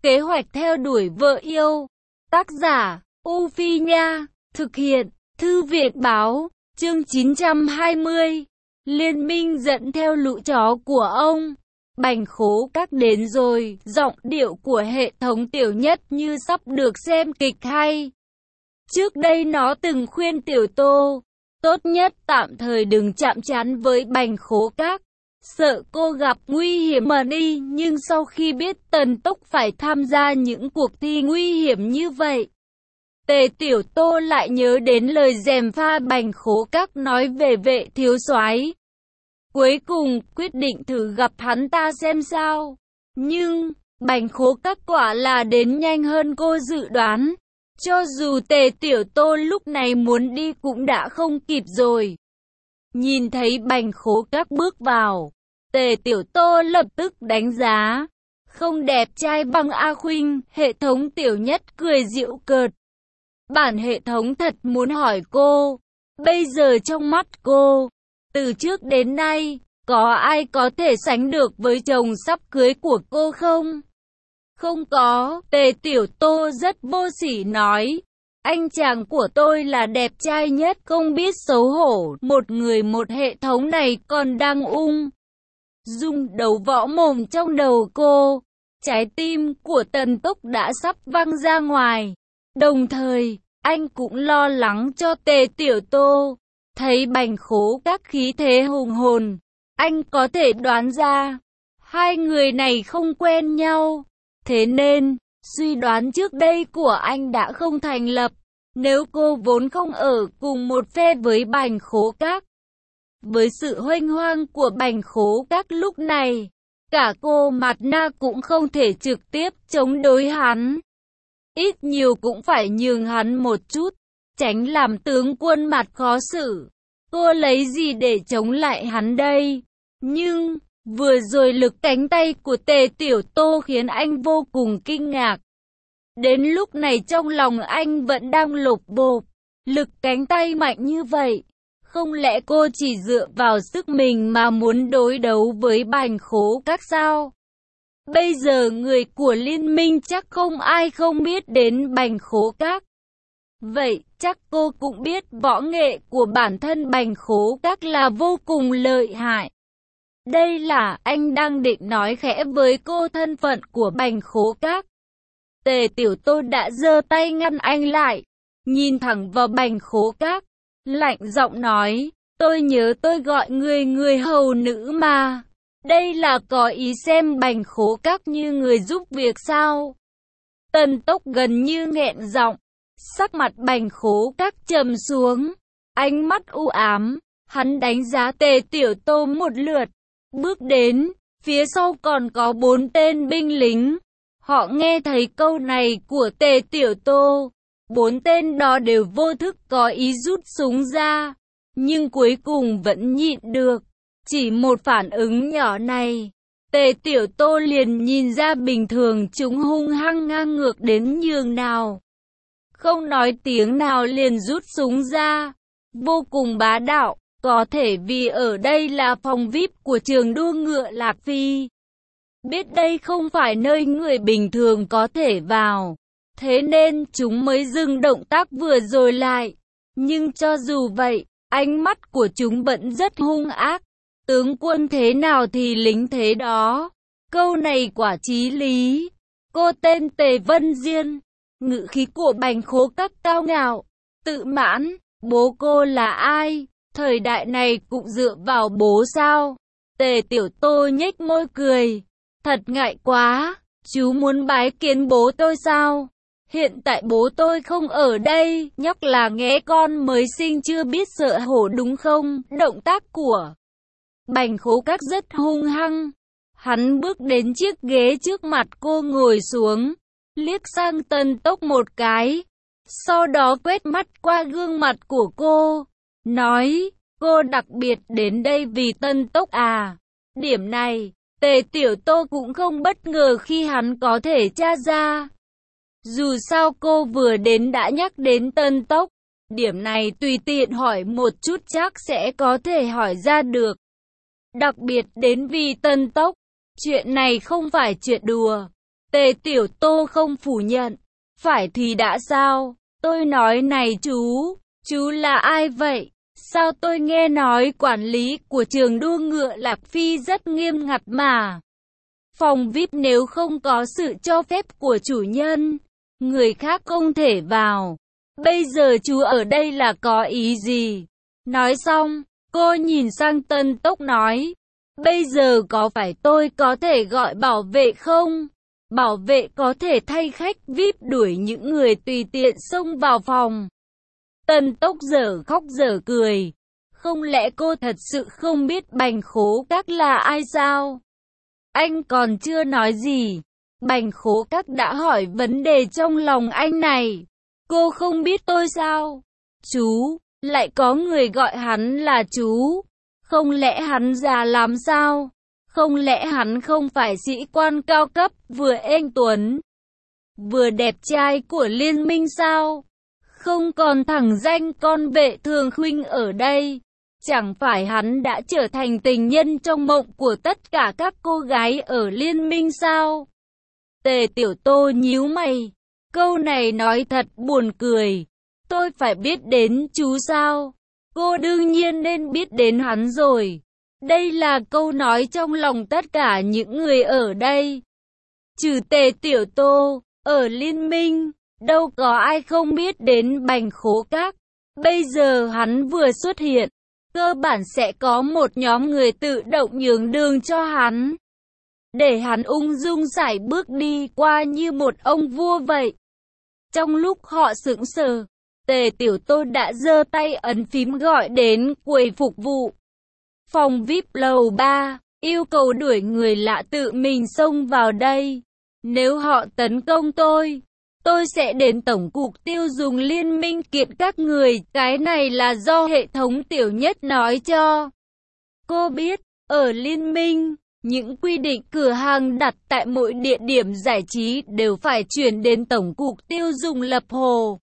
Kế hoạch theo đuổi vợ yêu. Tác giả, U Phi Nha. Thực hiện, Thư viện Báo. Chương 920. Liên minh dẫn theo lũ chó của ông. Bành Khố Các đến rồi, giọng điệu của hệ thống Tiểu Nhất như sắp được xem kịch hay. Trước đây nó từng khuyên Tiểu Tô, tốt nhất tạm thời đừng chạm trán với Bành Khố Các, sợ cô gặp nguy hiểm mà đi. Nhưng sau khi biết Tần Tốc phải tham gia những cuộc thi nguy hiểm như vậy, Tề Tiểu Tô lại nhớ đến lời gièm pha Bành Khố Các nói về Vệ thiếu soái. Cuối cùng quyết định thử gặp hắn ta xem sao. Nhưng Bành Khố Các quả là đến nhanh hơn cô dự đoán. Cho dù Tề Tiểu Tô lúc này muốn đi cũng đã không kịp rồi. Nhìn thấy Bành Khố Các bước vào, Tề Tiểu Tô lập tức đánh giá. Không đẹp trai bằng A Khuynh. Hệ thống Tiểu Nhất cười giễu cợt. Bản hệ thống thật muốn hỏi cô, bây giờ trong mắt cô, từ trước đến nay, có ai có thể sánh được với chồng sắp cưới của cô không? Không có. Tề Tiểu Tô rất vô sỉ nói. Anh chàng của tôi là đẹp trai nhất. Không biết xấu hổ. Một người một hệ thống này còn đang rung đầu võ mồm trong đầu cô. Trái tim của Tần Tốc đã sắp văng ra ngoài. Đồng thời, anh cũng lo lắng cho Tề Tiểu Tô. Thấy Bành Khố Các khí thế hùng hồn, anh có thể đoán ra hai người này không quen nhau. Thế nên, suy đoán trước đây của anh đã không thành lập. Nếu cô vốn không ở cùng một phe với Bành Khố Các, với sự huênh hoang của Bành Khố Các lúc này, cả cô Mạt Na cũng không thể trực tiếp chống đối hắn. Ít nhiều cũng phải nhường hắn một chút, tránh làm tướng quân mặt khó xử. Cô lấy gì để chống lại hắn đây? Nhưng vừa rồi lực cánh tay của Tề Tiểu Tô khiến anh vô cùng kinh ngạc. Đến lúc này trong lòng anh vẫn đang lột bột. Lực cánh tay mạnh như vậy, không lẽ cô chỉ dựa vào sức mình mà muốn đối đấu với Bành Khố Các sao? Bây giờ người của liên minh chắc không ai không biết đến Bành Khố Các. Vậy chắc cô cũng biết võ nghệ của bản thân Bành Khố Các là vô cùng lợi hại. Đây là anh đang định nói khẽ với cô thân phận của Bành Khố Các. Tề Tiểu Tô đã giơ tay ngăn anh lại, nhìn thẳng vào Bành Khố Các, lạnh giọng nói, tôi nhớ tôi gọi người hầu nữ mà. Đây là có ý xem Bành Khố Các như người giúp việc sao? Tần Tốc gần như nghẹn giọng, sắc mặt Bành Khố Các trầm xuống, ánh mắt u ám, hắn đánh giá Tề Tiểu Tô một lượt, bước đến, phía sau còn có 4 tên binh lính. Họ nghe thấy câu này của Tề Tiểu Tô, 4 tên đó đều vô thức có ý rút súng ra, nhưng cuối cùng vẫn nhịn được. Chỉ một phản ứng nhỏ này, Tề Tiểu Tô liền nhìn ra bình thường chúng hung hăng ngang ngược đến nhường nào. Không nói tiếng nào liền rút súng ra, vô cùng bá đạo, có thể vì ở đây là phòng VIP của trường đua ngựa Lạc Phi. Biết đây không phải nơi người bình thường có thể vào, thế nên chúng mới dừng động tác vừa rồi lại. Nhưng cho dù vậy, ánh mắt của chúng vẫn rất hung ác. Tướng quân thế nào thì lính thế đó. Câu này quả chí lý. Cô tên Tề Vân Diên. Ngữ khí của Bành Khố Các cao ngạo, tự mãn. Bố cô là ai? Thời đại này cũng dựa vào bố sao? Tề Tiểu Tô nhếch môi cười. Thật ngại quá. Chú muốn bái kiến bố tôi sao? Hiện tại bố tôi không ở đây. Nhóc là nghé con mới sinh chưa biết sợ hổ đúng không? Động tác của Bành Khố Các rất hung hăng. Hắn bước đến chiếc ghế trước mặt cô ngồi xuống, liếc sang Tần Tốc một cái, sau đó quét mắt qua gương mặt của cô, nói, cô đặc biệt đến đây vì Tần Tốc à? Điểm này, Tề Tiểu Tô cũng không bất ngờ khi hắn có thể tra ra. Dù sao cô vừa đến đã nhắc đến Tần Tốc, điểm này tùy tiện hỏi một chút chắc sẽ có thể hỏi ra được. Đặc biệt đến vì Tần Tốc, chuyện này không phải chuyện đùa. Tề Tiểu Tô không phủ nhận. Phải thì đã sao? Tôi nói này chú là ai vậy? Sao tôi nghe nói quản lý của trường đua ngựa Lạc Phi rất nghiêm ngặt mà. Phòng VIP nếu không có sự cho phép của chủ nhân, người khác không thể vào. Bây giờ chú ở đây là có ý gì? Nói xong, cô nhìn sang Tân Tốc nói, bây giờ có phải tôi có thể gọi bảo vệ không? Bảo vệ có thể thay khách VIP đuổi những người tùy tiện xông vào phòng. Tân Tốc dở khóc dở cười. Không lẽ cô thật sự không biết Bành Khố Các là ai sao? Anh còn chưa nói gì. Bành Khố Các đã hỏi vấn đề trong lòng anh này. Cô không biết tôi sao? Chú, lại có người gọi hắn là chú. Không lẽ hắn già lắm sao? Không lẽ hắn không phải sĩ quan cao cấp, vừa êm tuấn, vừa đẹp trai của liên minh sao? Không còn thẳng danh con vệ thường khuynh ở đây. Chẳng phải hắn đã trở thành tình nhân trong mộng của tất cả các cô gái ở liên minh sao? Tề Tiểu Tô nhíu mày. Câu này nói thật buồn cười. Tôi phải biết đến chú sao? Cô đương nhiên nên biết đến hắn rồi. Đây là câu nói trong lòng tất cả những người ở đây. Trừ Tề Tiểu Tô, ở liên minh, đâu có ai không biết đến Bành Khố Các. Bây giờ hắn vừa xuất hiện, cơ bản sẽ có một nhóm người tự động nhường đường cho hắn, để hắn ung dung sải bước đi qua như một ông vua vậy. Trong lúc họ sững sờ, Tề Tiểu Tô đã giơ tay ấn phím gọi đến quầy phục vụ. Phòng VIP lầu 3, yêu cầu đuổi người lạ tự mình xông vào đây. Nếu họ tấn công tôi sẽ đến Tổng cục Tiêu dùng Liên minh kiện các người. Cái này là do hệ thống Tiểu Nhất nói cho. Cô biết, ở Liên minh, những quy định cửa hàng đặt tại mỗi địa điểm giải trí đều phải chuyển đến Tổng cục Tiêu dùng lập hồ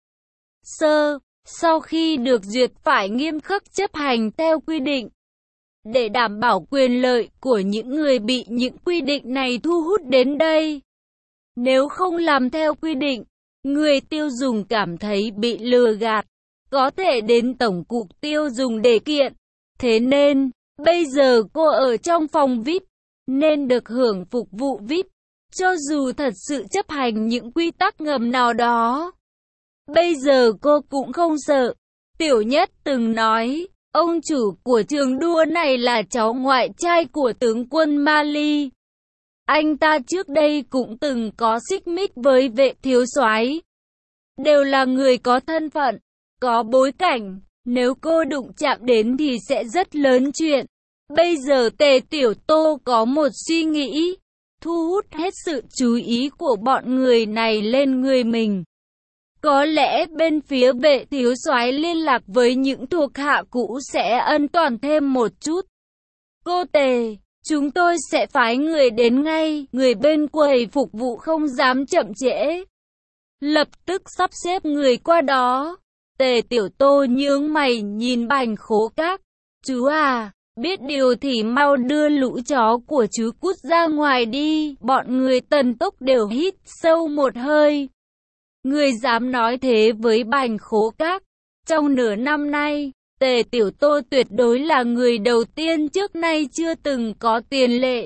sơ. Sau khi được duyệt phải nghiêm khắc chấp hành theo quy định. Để đảm bảo quyền lợi của những người bị những quy định này thu hút đến đây. Nếu không làm theo quy định, người tiêu dùng cảm thấy bị lừa gạt, có thể đến Tổng cục Tiêu dùng để kiện. Thế nên, bây giờ cô ở trong phòng VIP, nên được hưởng phục vụ VIP, cho dù thật sự chấp hành những quy tắc ngầm nào đó. Bây giờ cô cũng không sợ. Tiểu Nhất từng nói, ông chủ của trường đua này là cháu ngoại trai của tướng quân Mali. Anh ta trước đây cũng từng có xích mích với Vệ thiếu soái. Đều là người có thân phận, có bối cảnh. Nếu cô đụng chạm đến thì sẽ rất lớn chuyện. Bây giờ Tề Tiểu Tô có một suy nghĩ, thu hút hết sự chú ý của bọn người này lên người mình. Có lẽ bên phía Vệ thiếu soái liên lạc với những thuộc hạ cũ sẽ an toàn thêm một chút. Cô Tề, chúng tôi sẽ phái người đến ngay. Người bên quầy phục vụ không dám chậm trễ, lập tức sắp xếp người qua đó. Tề Tiểu Tô nhướng mày nhìn Bành Khố Các. Chú à, biết điều thì mau đưa lũ chó của chú cút ra ngoài đi. Bọn người Tần Tốc đều hít sâu một hơi. Người dám nói thế với Bành Khố Các. Trong nửa năm nay, Tề Tiểu Tô tuyệt đối là người đầu tiên trước nay chưa từng có tiền lệ.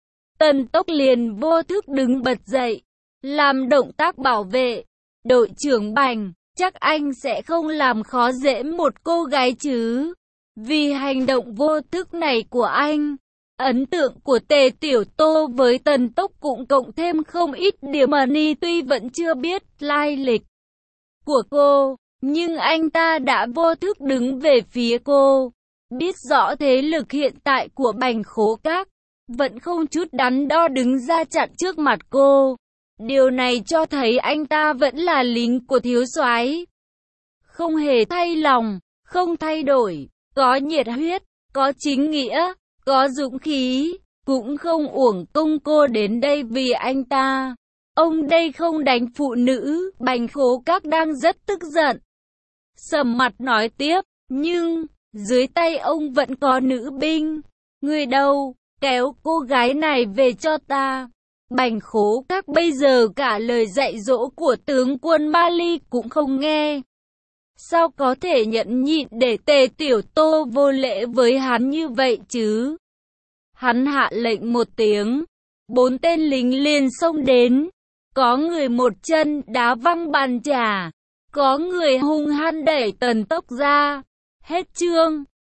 Tần Tốc liền vô thức đứng bật dậy, làm động tác bảo vệ. Đội trưởng Bành, chắc anh sẽ không làm khó dễ một cô gái chứ? Vì hành động vô thức này của anh, ấn tượng của Tề Tiểu Tô với Tần Tốc cũng cộng thêm không ít điểm mani. Tuy vẫn chưa biết lai lịch của cô, nhưng anh ta đã vô thức đứng về phía cô. Biết rõ thế lực hiện tại của Bành Khố Các, vẫn không chút đắn đo đứng ra chặn trước mặt cô. Điều này cho thấy anh ta vẫn là lính của thiếu soái, không hề thay lòng, không thay đổi, có nhiệt huyết, có chính nghĩa, có dũng khí, cũng không uổng công cô đến đây vì anh ta. Ông đây không đánh phụ nữ. Bành Khố Các đang rất tức giận, sầm mặt nói tiếp, nhưng dưới tay ông vẫn có nữ binh. Người đâu, kéo cô gái này về cho ta. Bành Khố Các bây giờ cả lời dạy dỗ của tướng quân Mali cũng không nghe. Sao có thể nhẫn nhịn để Tề Tiểu Tô vô lễ với hắn như vậy chứ? Hắn hạ lệnh một tiếng, 4 tên lính liền xông đến. Có người một chân đá văng bàn trà, có người hung hăng đẩy Tần Tốc ra. Hết chương.